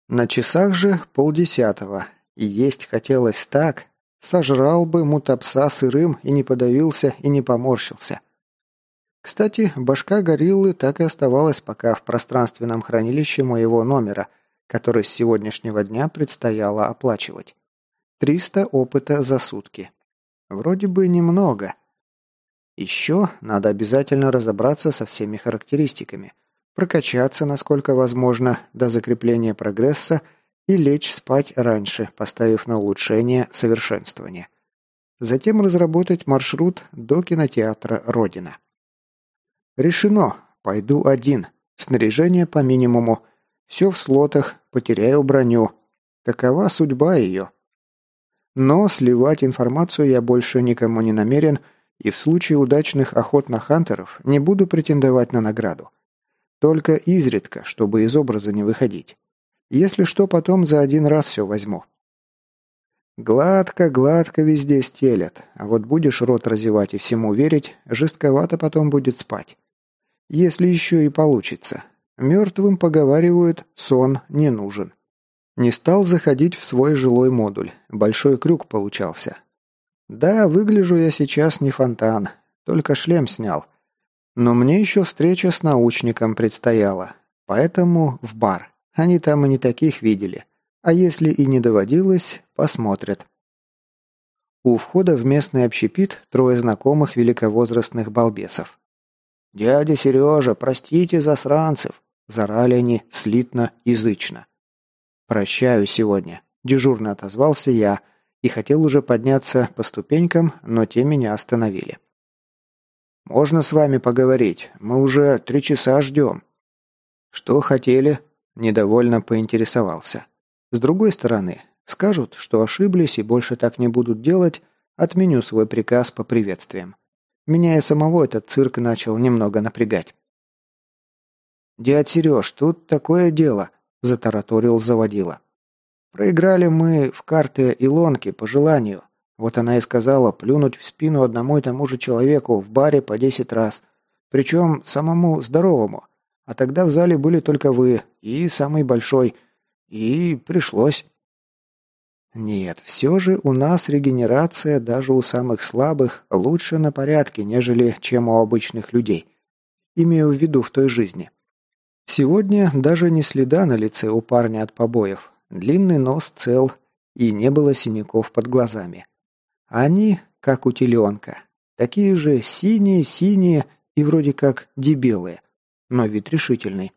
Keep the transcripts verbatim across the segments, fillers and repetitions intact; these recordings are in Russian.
На часах же полдесятого, и есть хотелось так, сожрал бы мутапса сырым и не подавился, и не поморщился. Кстати, башка гориллы так и оставалась пока в пространственном хранилище моего номера, который с сегодняшнего дня предстояло оплачивать. триста опыта за сутки. Вроде бы немного. Еще надо обязательно разобраться со всеми характеристиками, прокачаться, насколько возможно, до закрепления прогресса и лечь спать раньше, поставив на улучшение совершенствования. Затем разработать маршрут до кинотеатра «Родина». Решено. Пойду один. Снаряжение по минимуму. Все в слотах, потеряю броню. Такова судьба ее. Но сливать информацию я больше никому не намерен, и в случае удачных охот на хантеров не буду претендовать на награду. Только изредка, чтобы из образа не выходить. Если что, потом за один раз все возьму. Гладко-гладко везде стелят, а вот будешь рот разевать и всему верить, жестковато потом будет спать. Если еще и получится. Мертвым, поговаривают, сон не нужен. Не стал заходить в свой жилой модуль. Большой крюк получался. Да, выгляжу я сейчас не фонтан, только шлем снял. Но мне еще встреча с научником предстояла. Поэтому в бар. Они там и не таких видели. А если и не доводилось, посмотрят. У входа в местный общепит трое знакомых великовозрастных балбесов. «Дядя Сережа, простите засранцев!» – зарали они слитно, язычно. «Прощаю сегодня», – дежурно отозвался я и хотел уже подняться по ступенькам, но те меня остановили. «Можно с вами поговорить? Мы уже три часа ждем». «Что хотели?» – недовольно поинтересовался. С другой стороны, скажут, что ошиблись и больше так не будут делать, отменю свой приказ по приветствиям. Меня и самого этот цирк начал немного напрягать. «Дядь Сереж, тут такое дело», – затараторил заводила. «Проиграли мы в карты Илонки по желанию. Вот она и сказала плюнуть в спину одному и тому же человеку в баре по десять раз. Причем самому здоровому. А тогда в зале были только вы и самый большой. И пришлось». Нет, все же у нас регенерация даже у самых слабых лучше на порядке, нежели чем у обычных людей. Имею в виду в той жизни. Сегодня даже не следа на лице у парня от побоев. Длинный нос цел, и не было синяков под глазами. Они, как у теленка, такие же синие-синие и вроде как дебелые, но вид решительный.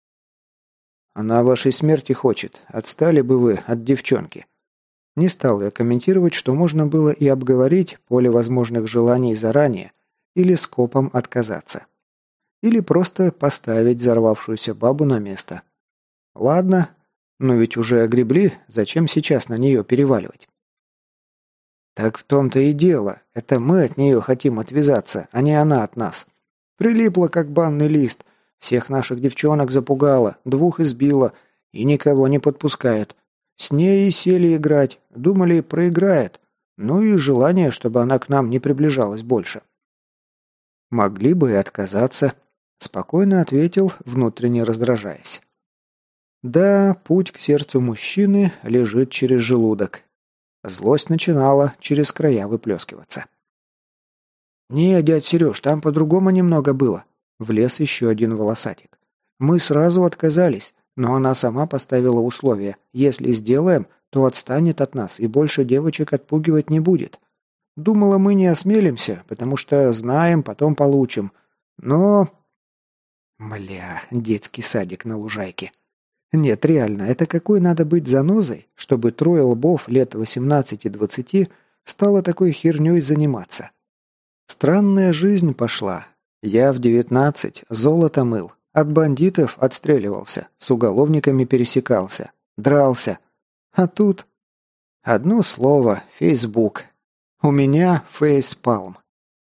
«Она вашей смерти хочет. Отстали бы вы от девчонки». Не стал я комментировать, что можно было и обговорить поле возможных желаний заранее, или скопом отказаться. Или просто поставить взорвавшуюся бабу на место. Ладно, но ведь уже огребли, зачем сейчас на нее переваливать? Так в том-то и дело, это мы от нее хотим отвязаться, а не она от нас. Прилипла, как банный лист, всех наших девчонок запугала, двух избила и никого не подпускает. С ней и сели играть, думали, проиграет. Ну и желание, чтобы она к нам не приближалась больше. Могли бы и отказаться, спокойно ответил, внутренне раздражаясь. Да, путь к сердцу мужчины лежит через желудок. Злость начинала через края выплескиваться. «Не, дядь Сереж, там по-другому немного было», — влез еще один волосатик. «Мы сразу отказались. Но она сама поставила условие. Если сделаем, то отстанет от нас и больше девочек отпугивать не будет. Думала, мы не осмелимся, потому что знаем, потом получим. Но...» Бля, детский садик на лужайке. Нет, реально, это какой надо быть занозой, чтобы трое лбов лет восемнадцати-двадцати стало такой херней заниматься. Странная жизнь пошла. Я в девятнадцать золото мыл. От бандитов отстреливался, с уголовниками пересекался, дрался. А тут... Одно слово – Фейсбук. У меня фейспалм.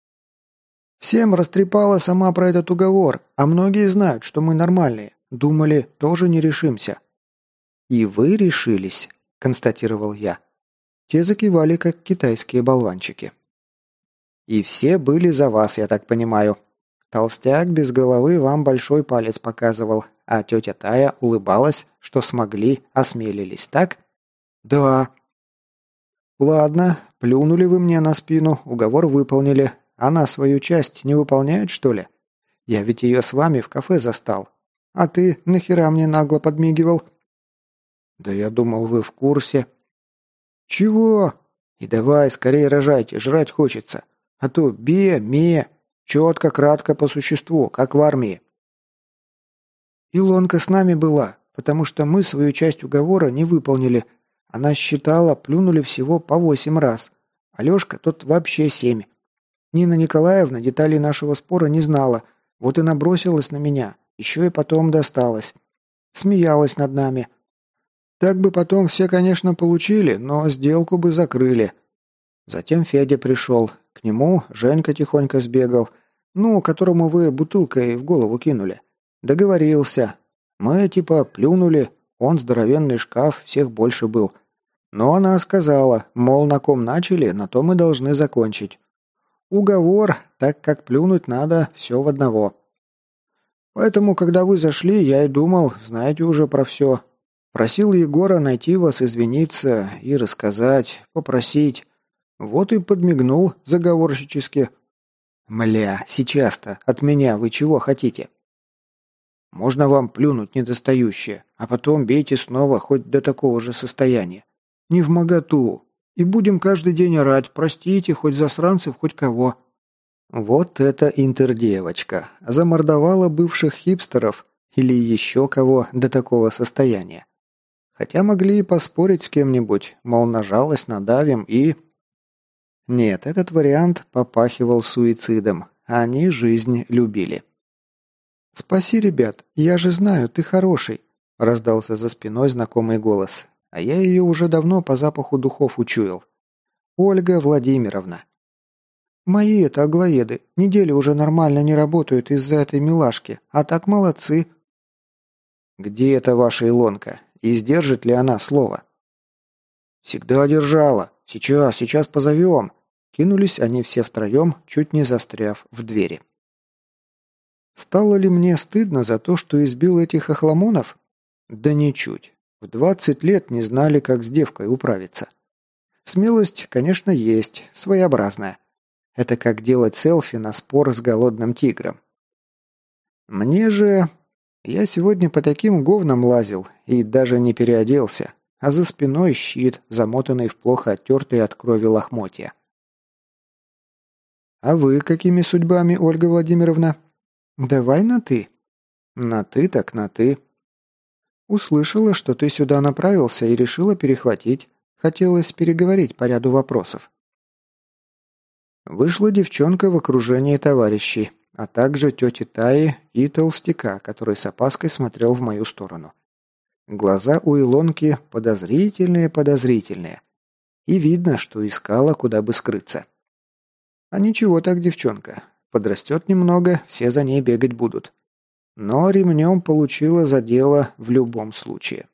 Всем растрепала сама про этот уговор, а многие знают, что мы нормальные. Думали, тоже не решимся. «И вы решились», – констатировал я. Те закивали, как китайские болванчики. «И все были за вас, я так понимаю». Толстяк без головы вам большой палец показывал, а тетя Тая улыбалась, что смогли, осмелились, так? Да. Ладно, плюнули вы мне на спину, уговор выполнили. Она свою часть не выполняет, что ли? Я ведь ее с вами в кафе застал. А ты нахера мне нагло подмигивал? Да я думал, вы в курсе. Чего? И давай, скорее рожайте, жрать хочется. А то бе, ме, четко, кратко, по существу, как в армии. Илонка с нами была, потому что мы свою часть уговора не выполнили. Она считала, плюнули всего по восемь раз. Алешка тот вообще семь. Нина Николаевна деталей нашего спора не знала, вот и набросилась на меня, еще и потом досталась. Смеялась над нами. Так бы потом все, конечно, получили, но сделку бы закрыли. Затем Федя пришел. К нему Женька тихонько сбегал, ну, которому вы бутылкой в голову кинули. Договорился. Мы типа плюнули, он здоровенный шкаф, всех больше был. Но она сказала, мол, на ком начали, на том и должны закончить. Уговор, так как плюнуть надо все в одного. Поэтому, когда вы зашли, я и думал, знаете уже про все. Просил Егора найти вас, извиниться и рассказать, попросить. Вот и подмигнул заговорщически. Мля, сейчас-то от меня вы чего хотите? Можно вам плюнуть недостающее, а потом бейте снова хоть до такого же состояния. Не вмоготу. И будем каждый день орать, простите, хоть засранцев, хоть кого. Вот это интердевочка. Замордовала бывших хипстеров или еще кого до такого состояния. Хотя могли и поспорить с кем-нибудь, мол, на жалость надавим и... Нет, этот вариант попахивал суицидом. Они жизнь любили. «Спаси, ребят, я же знаю, ты хороший», – раздался за спиной знакомый голос. А я ее уже давно по запаху духов учуял. Ольга Владимировна. «Мои это аглоеды. Недели уже нормально не работают из-за этой милашки. А так молодцы». «Где эта ваша Илонка? И сдержит ли она слово?» «Всегда держала. Сейчас, сейчас позовем». Кинулись они все втроем, чуть не застряв в двери. Стало ли мне стыдно за то, что избил этих охламонов? Да ничуть. В двадцать лет не знали, как с девкой управиться. Смелость, конечно, есть, своеобразная. Это как делать селфи на спор с голодным тигром. Мне же... Я сегодня по таким говнам лазил и даже не переоделся, а за спиной щит, замотанный в плохо оттертые от крови лохмотья. «А вы какими судьбами, Ольга Владимировна?» «Давай на «ты». «На «ты» так на «ты». Услышала, что ты сюда направился и решила перехватить. Хотелось переговорить по ряду вопросов». Вышла девчонка в окружении товарищей, а также тети Таи и толстяка, который с опаской смотрел в мою сторону. Глаза у Илонки подозрительные-подозрительные. И видно, что искала, куда бы скрыться. А ничего так, девчонка. Подрастет немного, все за ней бегать будут. Но ремнем получила за дело в любом случае.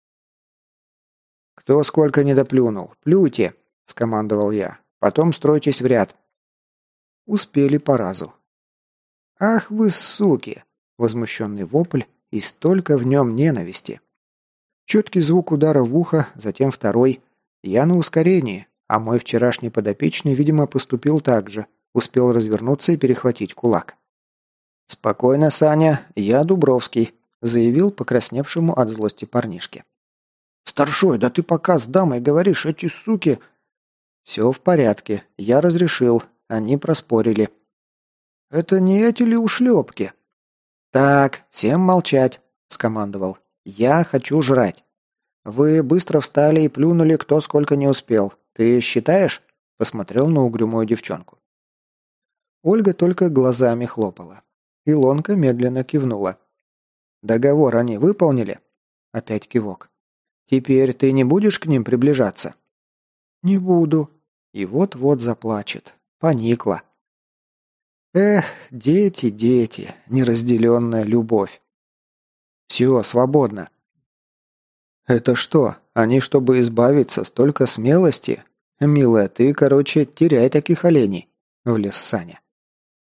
«Кто сколько не доплюнул? Плюйте!» – скомандовал я. «Потом стройтесь в ряд». Успели по разу. «Ах вы суки!» – возмущенный вопль, и столько в нем ненависти. Четкий звук удара в ухо, затем второй. Я на ускорении, а мой вчерашний подопечный, видимо, поступил так же. Успел развернуться и перехватить кулак. «Спокойно, Саня, я Дубровский», – заявил покрасневшему от злости парнишке. «Старшой, да ты пока с дамой говоришь, эти суки...» «Все в порядке, я разрешил, они проспорили». «Это не эти ли ушлепки?» «Так, всем молчать», – скомандовал. «Я хочу жрать. Вы быстро встали и плюнули, кто сколько не успел. Ты считаешь?» – посмотрел на угрюмую девчонку. Ольга только глазами хлопала. Илонка медленно кивнула. «Договор они выполнили?» Опять кивок. «Теперь ты не будешь к ним приближаться?» «Не буду». И вот-вот заплачет. Поникла. Эх, дети, дети, неразделенная любовь. Все, свободно. Это что, они, чтобы избавиться, столько смелости? Милая, ты, короче, теряй таких оленей, влез Саня.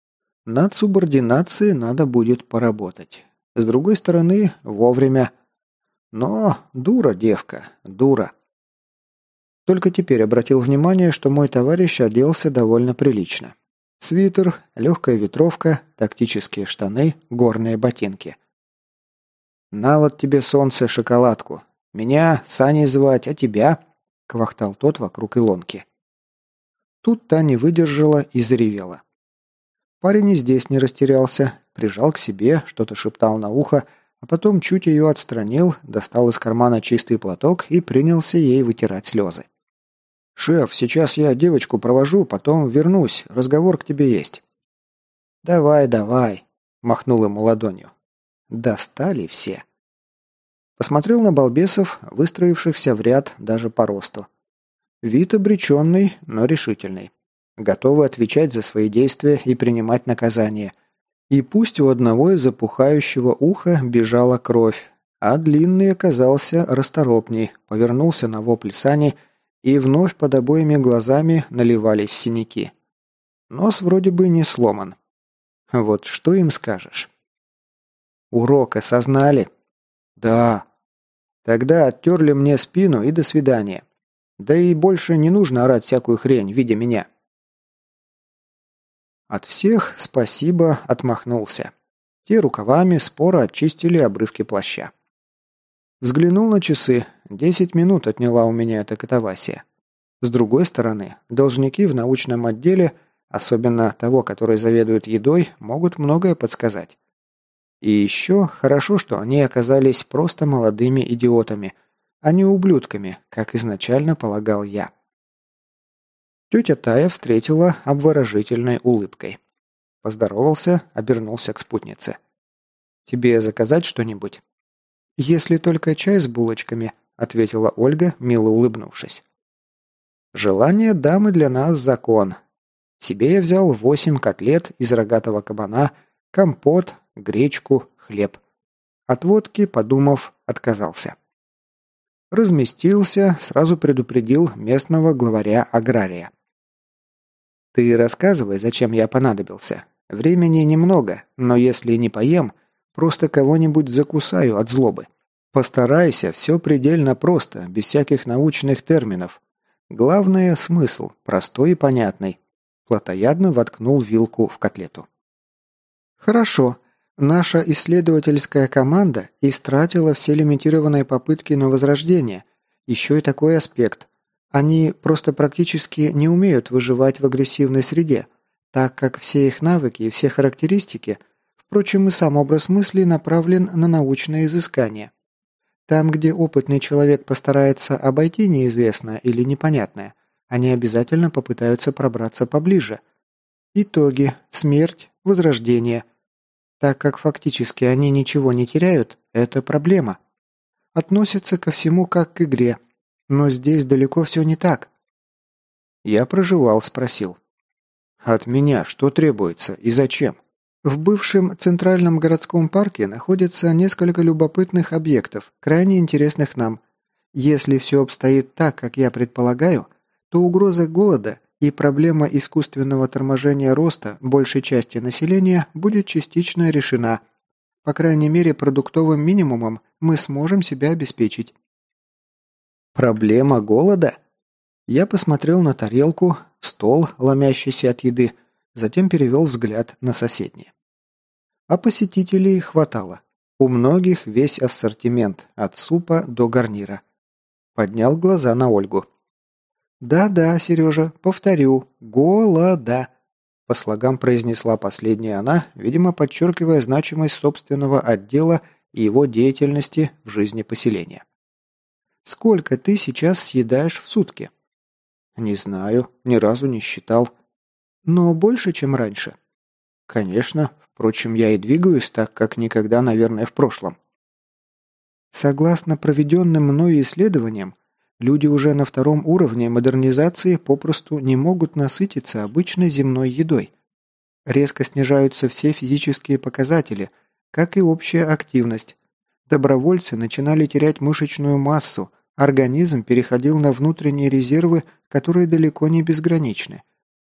Над субординацией надо будет поработать. С другой стороны, вовремя. Но дура девка, дура. Только теперь обратил внимание, что мой товарищ оделся довольно прилично. Свитер, легкая ветровка, тактические штаны, горные ботинки. «На вот тебе, солнце, шоколадку. Меня Саней звать, а тебя?» – квахтал тот вокруг Илонки. Тут та не выдержала и заревела. Парень и здесь не растерялся, прижал к себе, что-то шептал на ухо, а потом чуть ее отстранил, достал из кармана чистый платок и принялся ей вытирать слезы. «Шеф, сейчас я девочку провожу, потом вернусь, разговор к тебе есть». «Давай, давай», – махнул ему ладонью. «Достали все». Посмотрел на балбесов, выстроившихся в ряд даже по росту. Вид обреченный, но решительный. Готовы отвечать за свои действия и принимать наказание. И пусть у одного из опухающего уха бежала кровь, а длинный оказался расторопней, повернулся на вопль Сани, и вновь под обоими глазами наливались синяки. Нос вроде бы не сломан. Вот что им скажешь? Урок осознали? Да. Тогда оттерли мне спину и до свидания. Да и больше не нужно орать всякую хрень, видя меня. От всех спасибо отмахнулся. Те рукавами споро очистили обрывки плаща. Взглянул на часы. Десять минут отняла у меня эта катавасия. С другой стороны, должники в научном отделе, особенно того, который заведует едой, могут многое подсказать. И еще хорошо, что они оказались просто молодыми идиотами, а не ублюдками, как изначально полагал я. Тетя Тая встретила обворожительной улыбкой. Поздоровался, обернулся к спутнице. «Тебе заказать что-нибудь?» «Если только чай с булочками», — ответила Ольга, мило улыбнувшись. «Желание дамы для нас закон. Себе я взял восемь котлет из рогатого кабана, компот, гречку, хлеб. От водки, подумав, отказался. Разместился, сразу предупредил местного главаря агрария. «Ты рассказывай, зачем я понадобился. Времени немного, но если не поем, просто кого-нибудь закусаю от злобы. Постарайся, все предельно просто, без всяких научных терминов. Главное – смысл, простой и понятный». Плотоядно воткнул вилку в котлету. «Хорошо. Наша исследовательская команда истратила все лимитированные попытки на возрождение. Еще и такой аспект. Они просто практически не умеют выживать в агрессивной среде, так как все их навыки и все характеристики, впрочем, и сам образ мысли направлен на научное изыскание. Там, где опытный человек постарается обойти неизвестное или непонятное, они обязательно попытаются пробраться поближе. Итоги – смерть, возрождение. Так как фактически они ничего не теряют, это проблема. Относятся ко всему как к игре. Но здесь далеко все не так. Я проживал, спросил. От меня что требуется и зачем? В бывшем Центральном городском парке находится несколько любопытных объектов, крайне интересных нам. Если все обстоит так, как я предполагаю, то угроза голода и проблема искусственного торможения роста большей части населения будет частично решена. По крайней мере, продуктовым минимумом мы сможем себя обеспечить. Проблема голода? Я посмотрел на тарелку, стол, ломящийся от еды, затем перевел взгляд на соседние. А посетителей хватало. У многих весь ассортимент, от супа до гарнира. Поднял глаза на Ольгу. «Да-да, Сережа, повторю, голода», – по слогам произнесла последняя она, видимо, подчеркивая значимость собственного отдела и его деятельности в жизни поселения. «Сколько ты сейчас съедаешь в сутки?» «Не знаю, ни разу не считал». «Но больше, чем раньше?» «Конечно, впрочем, я и двигаюсь так, как никогда, наверное, в прошлом». «Согласно проведенным мною исследованиям, люди уже на втором уровне модернизации попросту не могут насытиться обычной земной едой. Резко снижаются все физические показатели, как и общая активность. Добровольцы начинали терять мышечную массу, организм переходил на внутренние резервы, которые далеко не безграничны.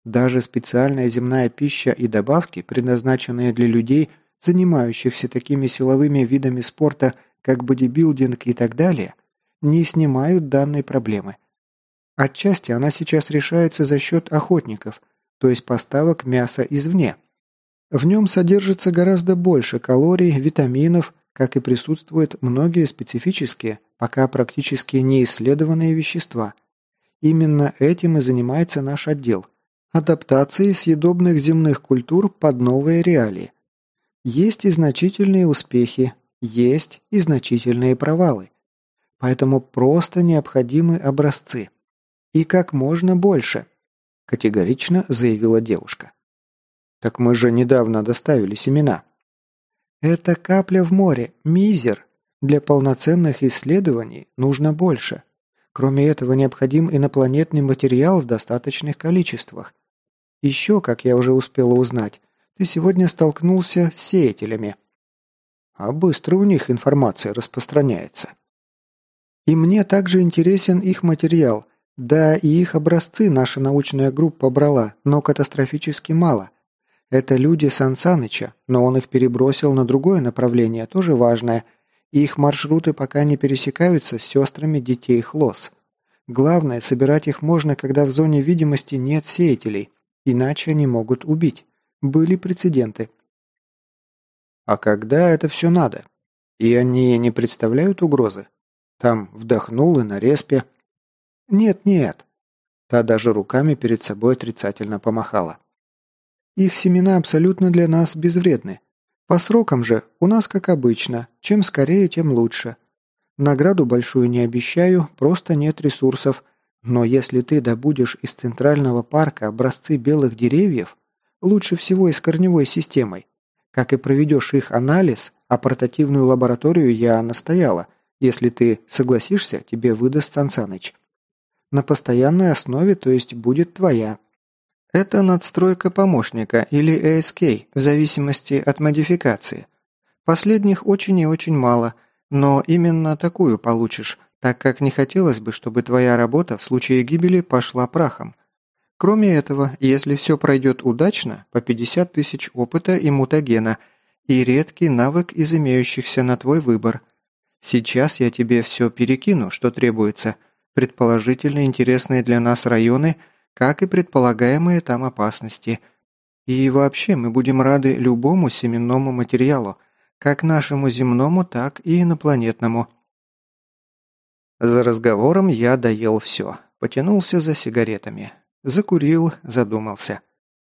Даже специальная земная пища и добавки, предназначенные для людей, занимающихся такими силовыми видами спорта, как бодибилдинг и так далее, не снимают данной проблемы. Отчасти она сейчас решается за счет охотников, то есть поставок мяса извне. В нем содержится гораздо больше калорий, витаминов, как и присутствуют многие специфические, пока практически неисследованные вещества. Именно этим и занимается наш отдел – адаптацией съедобных земных культур под новые реалии. Есть и значительные успехи, есть и значительные провалы. Поэтому просто необходимы образцы. И как можно больше, категорично заявила девушка. Так мы же недавно доставили семена. Это капля в море, мизер. Для полноценных исследований нужно больше. Кроме этого, необходим инопланетный материал в достаточных количествах. Еще, как я уже успела узнать, ты сегодня столкнулся с сеятелями. А быстро у них информация распространяется. И мне также интересен их материал. Да, и их образцы наша научная группа брала, но катастрофически мало. Это люди Сан Саныча, но он их перебросил на другое направление, тоже важное. И их маршруты пока не пересекаются с сестрами детей Хлос. Главное, собирать их можно, когда в зоне видимости нет сеятелей, иначе они могут убить. Были прецеденты. А когда это все надо? И они не представляют угрозы? Там вдохнул и на респе. Нет-нет. Та даже руками перед собой отрицательно помахала. Их семена абсолютно для нас безвредны. По срокам же у нас как обычно. Чем скорее, тем лучше. Награду большую не обещаю, просто нет ресурсов. Но если ты добудешь из Центрального парка образцы белых деревьев, лучше всего и с корневой системой, как и проведешь их анализ, а портативную лабораторию я настояла. Если ты согласишься, тебе выдаст Сан Саныч. На постоянной основе, то есть будет твоя. Это надстройка помощника или эй эс кей, в зависимости от модификации. Последних очень и очень мало, но именно такую получишь, так как не хотелось бы, чтобы твоя работа в случае гибели пошла прахом. Кроме этого, если все пройдет удачно, по пятьдесят тысяч опыта и мутагена, и редкий навык из имеющихся на твой выбор. Сейчас я тебе все перекину, что требуется, предположительно интересные для нас районы, как и предполагаемые там опасности. И вообще мы будем рады любому семенному материалу, как нашему земному, так и инопланетному. За разговором я доел все, потянулся за сигаретами. Закурил, задумался.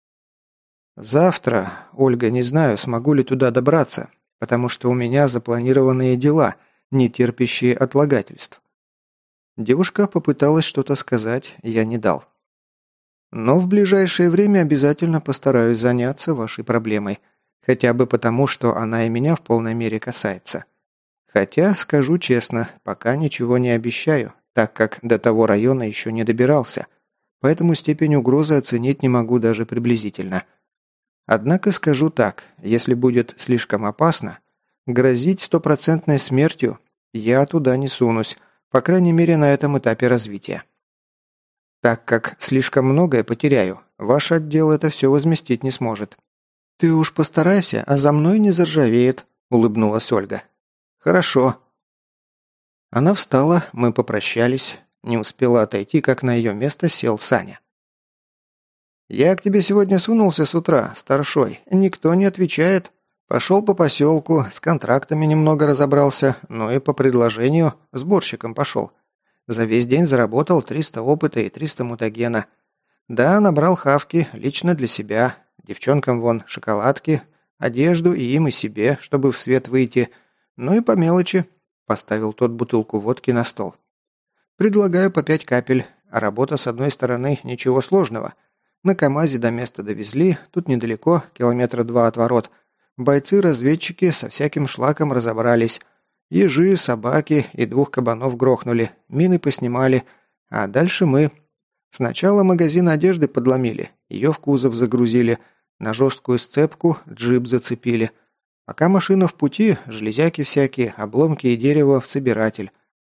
Завтра, Ольга, не знаю, смогу ли туда добраться, потому что у меня запланированные дела, не терпящие отлагательств. Девушка попыталась что-то сказать, я не дал. Но в ближайшее время обязательно постараюсь заняться вашей проблемой, хотя бы потому, что она и меня в полной мере касается. Хотя, скажу честно, пока ничего не обещаю, так как до того района еще не добирался, поэтому степень угрозы оценить не могу даже приблизительно. Однако скажу так, если будет слишком опасно, грозить стопроцентной смертью я туда не сунусь, по крайней мере на этом этапе развития. Так как слишком многое потеряю, ваш отдел это все возместить не сможет. Ты уж постарайся, а за мной не заржавеет, улыбнулась Ольга. Хорошо. Она встала, мы попрощались. Не успела отойти, как на ее место сел Саня. «Я к тебе сегодня сунулся с утра, старшой. Никто не отвечает. Пошел по поселку, с контрактами немного разобрался, но и по предложению сборщиком пошел. За весь день заработал триста опыта и триста мутагена. Да, набрал хавки лично для себя. Девчонкам вон шоколадки, одежду и им, и себе, чтобы в свет выйти. Ну и по мелочи». Поставил тот бутылку водки на стол. «Предлагаю по пять капель, а работа с одной стороны ничего сложного. На КамАЗе до места довезли, тут недалеко, километра два от ворот. Бойцы-разведчики со всяким шлаком разобрались. Ежи, собаки и двух кабанов грохнули, мины поснимали, а дальше мы. Сначала магазин одежды подломили, ее в кузов загрузили, на жесткую сцепку джип зацепили. Пока машина в пути, железяки всякие, обломки и дерево в собиратель.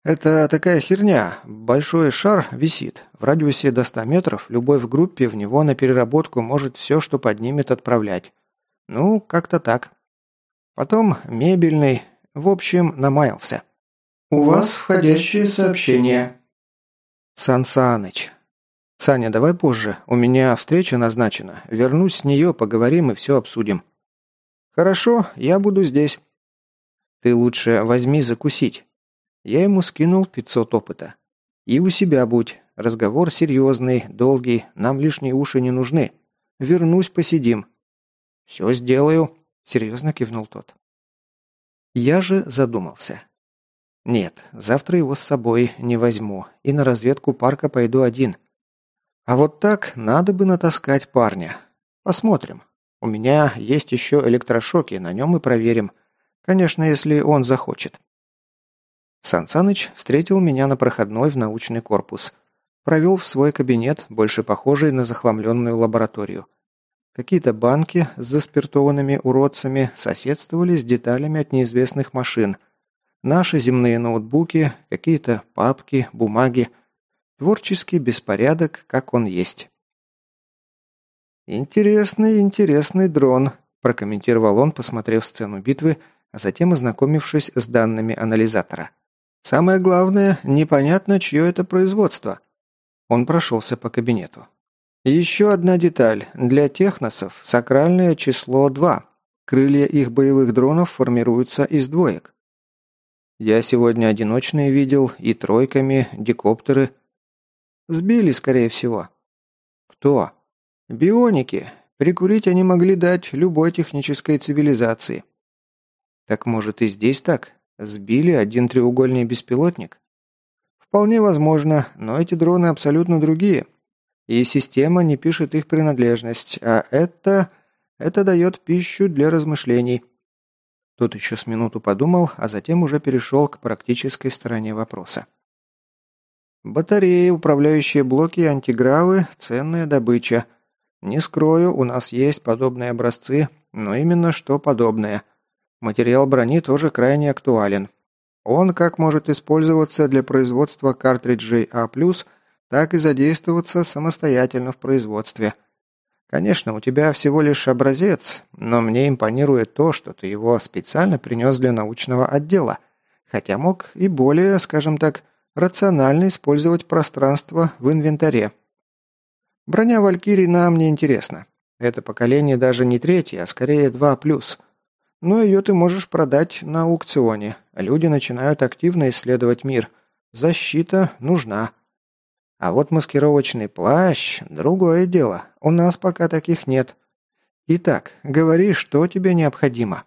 Это такая херня. Большой шар висит. В радиусе до ста метров любой в группе в него на переработку может все, что поднимет, отправлять. Ну, как-то так. Потом мебельный. В общем, намаялся. У вас входящее сообщение. Сан Саныч. Саня, давай позже. У меня встреча назначена. Вернусь с нее, поговорим и все обсудим. Хорошо, я буду здесь. Ты лучше возьми закусить. Я ему скинул пятьсот опыта. И у себя будь. Разговор серьезный, долгий, нам лишние уши не нужны. Вернусь, посидим. Все сделаю, серьезно кивнул тот. Я же задумался. Нет, завтра его с собой не возьму, и на разведку парка пойду один. А вот так надо бы натаскать парня. Посмотрим. У меня есть еще электрошоки, на нем и проверим. Конечно, если он захочет. Сан Саныч встретил меня на проходной в научный корпус. Провел в свой кабинет, больше похожий на захламленную лабораторию. Какие-то банки с заспиртованными уродцами соседствовали с деталями от неизвестных машин. Наши земные ноутбуки, какие-то папки, бумаги. Творческий беспорядок, как он есть. «Интересный, интересный дрон», – прокомментировал он, посмотрев сцену битвы, а затем ознакомившись с данными анализатора. «Самое главное, непонятно, чье это производство». Он прошелся по кабинету. «Еще одна деталь. Для техносов сакральное число два. Крылья их боевых дронов формируются из двоек. Я сегодня одиночные видел, и тройками, декоптеры. Сбили, скорее всего». «Кто?» «Бионики. Прикурить они могли дать любой технической цивилизации». «Так может и здесь так? Сбили один треугольный беспилотник?» «Вполне возможно, но эти дроны абсолютно другие. И система не пишет их принадлежность, а это... это дает пищу для размышлений». Тот еще с минуту подумал, а затем уже перешел к практической стороне вопроса. «Батареи, управляющие блоки и антигравы – ценная добыча. Не скрою, у нас есть подобные образцы, но именно что подобное. Материал брони тоже крайне актуален. Он как может использоваться для производства картриджей А+, так и задействоваться самостоятельно в производстве. Конечно, у тебя всего лишь образец, но мне импонирует то, что ты его специально принес для научного отдела, хотя мог и более, скажем так, рационально использовать пространство в инвентаре. Броня Валькирий нам не интересна. Это поколение даже не третье, а скорее два плюс. Но ее ты можешь продать на аукционе. Люди начинают активно исследовать мир. Защита нужна. А вот маскировочный плащ – другое дело. У нас пока таких нет. Итак, говори, что тебе необходимо.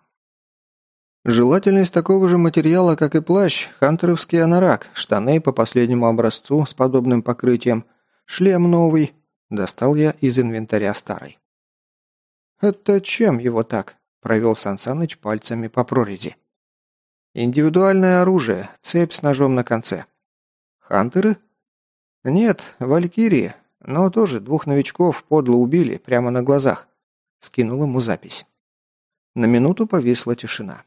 Желательно из такого же материала, как и плащ, хантеровский анорак, штаны по последнему образцу с подобным покрытием, шлем новый. Достал я из инвентаря старый. «Это чем его так?» – провел Сан Саныч пальцами по прорези. «Индивидуальное оружие, цепь с ножом на конце». «Хантеры?» «Нет, валькирии, но тоже двух новичков подло убили прямо на глазах». Скинул ему запись. На минуту повисла тишина.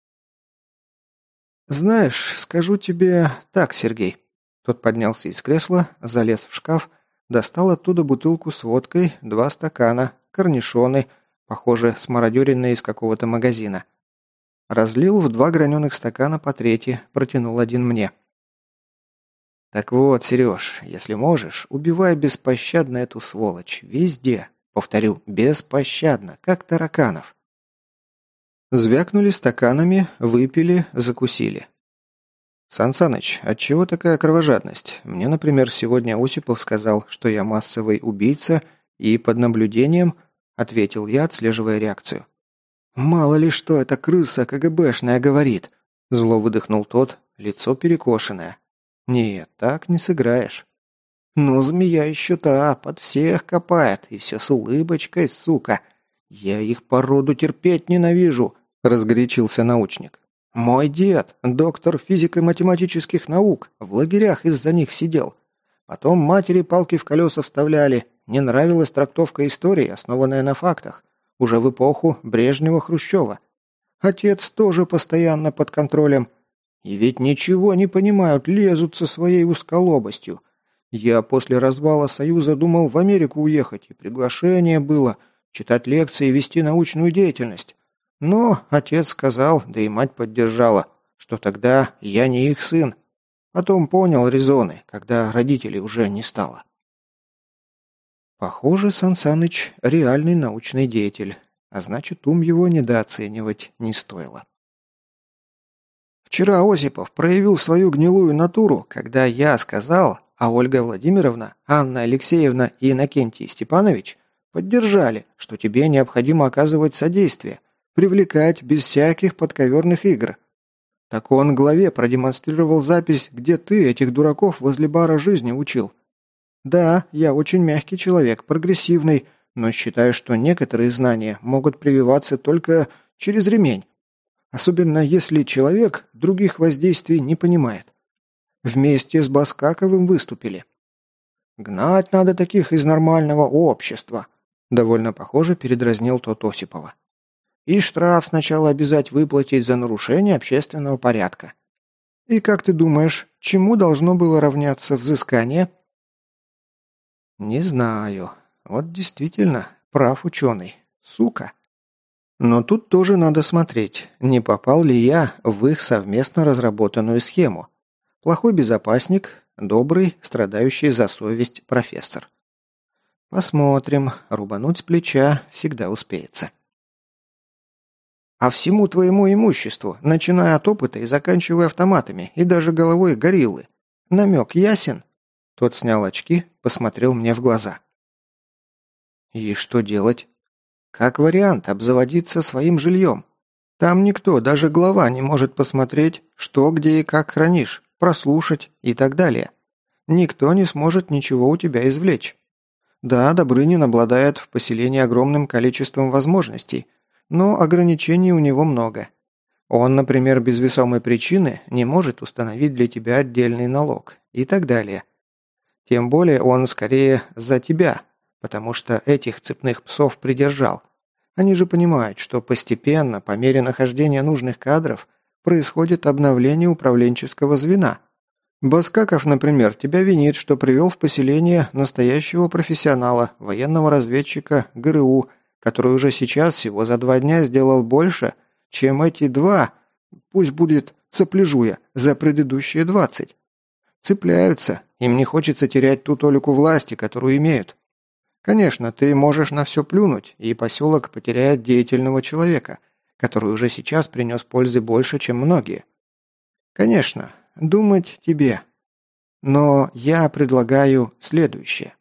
«Знаешь, скажу тебе так, Сергей». Тот поднялся из кресла, залез в шкаф, достал оттуда бутылку с водкой, два стакана, корнишоны, похоже, смародеренные из какого-то магазина. Разлил в два граненых стакана по трети, протянул один мне. «Так вот, Сереж, если можешь, убивай беспощадно эту сволочь. Везде. Повторю, беспощадно, как тараканов». Звякнули стаканами, выпили, закусили. «Сан Саныч, отчего такая кровожадность? Мне, например, сегодня Осипов сказал, что я массовый убийца и под наблюдением», — ответил я, отслеживая реакцию. «Мало ли что эта крыса КГБшная говорит», — зло выдохнул тот, лицо перекошенное. «Нет, так не сыграешь». «Ну, змея еще та, под всех копает, и все с улыбочкой, сука. Я их породу терпеть ненавижу», — разгорячился научник. «Мой дед, доктор физико-математических наук, в лагерях из-за них сидел. Потом матери палки в колеса вставляли. Не нравилась трактовка истории, основанная на фактах. Уже в эпоху Брежнева-Хрущева. Отец тоже постоянно под контролем. И ведь ничего не понимают, лезут со своей узколобостью. Я после развала Союза думал в Америку уехать, и приглашение было читать лекции и вести научную деятельность. Но отец сказал, да и мать поддержала, что тогда я не их сын. Потом понял резоны, когда родителей уже не стало. Похоже, Сан Саныч реальный научный деятель, а значит, ум его недооценивать не стоило. Вчера Осипов проявил свою гнилую натуру, когда я сказал, а Ольга Владимировна, Анна Алексеевна и Иннокентий Степанович поддержали, что тебе необходимо оказывать содействие, привлекать без всяких подковерных игр. Так он главе продемонстрировал запись, где ты этих дураков возле бара жизни учил. Да, я очень мягкий человек, прогрессивный, но считаю, что некоторые знания могут прививаться только через ремень. Особенно если человек других воздействий не понимает. Вместе с Баскаковым выступили. Гнать надо таких из нормального общества. Довольно похоже передразнил тот Осипова. И штраф сначала обязать выплатить за нарушение общественного порядка. И как ты думаешь, чему должно было равняться взыскание? Не знаю. Вот действительно, прав ученый. Сука. Но тут тоже надо смотреть, не попал ли я в их совместно разработанную схему. Плохой безопасник, добрый, страдающий за совесть профессор. Посмотрим, рубануть с плеча всегда успеется. А всему твоему имуществу, начиная от опыта и заканчивая автоматами, и даже головой гориллы. Намек ясен? Тот снял очки, посмотрел мне в глаза. И что делать? Как вариант, обзаводиться своим жильем. Там никто, даже глава, не может посмотреть, что, где и как хранишь, прослушать и так далее. Никто не сможет ничего у тебя извлечь. Да, Добрынин обладает в поселении огромным количеством возможностей, но ограничений у него много. Он, например, без весомой причины не может установить для тебя отдельный налог и так далее. Тем более он скорее за тебя, потому что этих цепных псов придержал. Они же понимают, что постепенно, по мере нахождения нужных кадров, происходит обновление управленческого звена. Баскаков, например, тебя винит, что привел в поселение настоящего профессионала, военного разведчика ГРУ, который уже сейчас всего за два дня сделал больше, чем эти два, пусть будет сопляжуя, за предыдущие двадцать. Цепляются, им не хочется терять ту толику власти, которую имеют. Конечно, ты можешь на все плюнуть, и поселок потеряет деятельного человека, который уже сейчас принес пользы больше, чем многие. Конечно, думать тебе. Но я предлагаю следующее.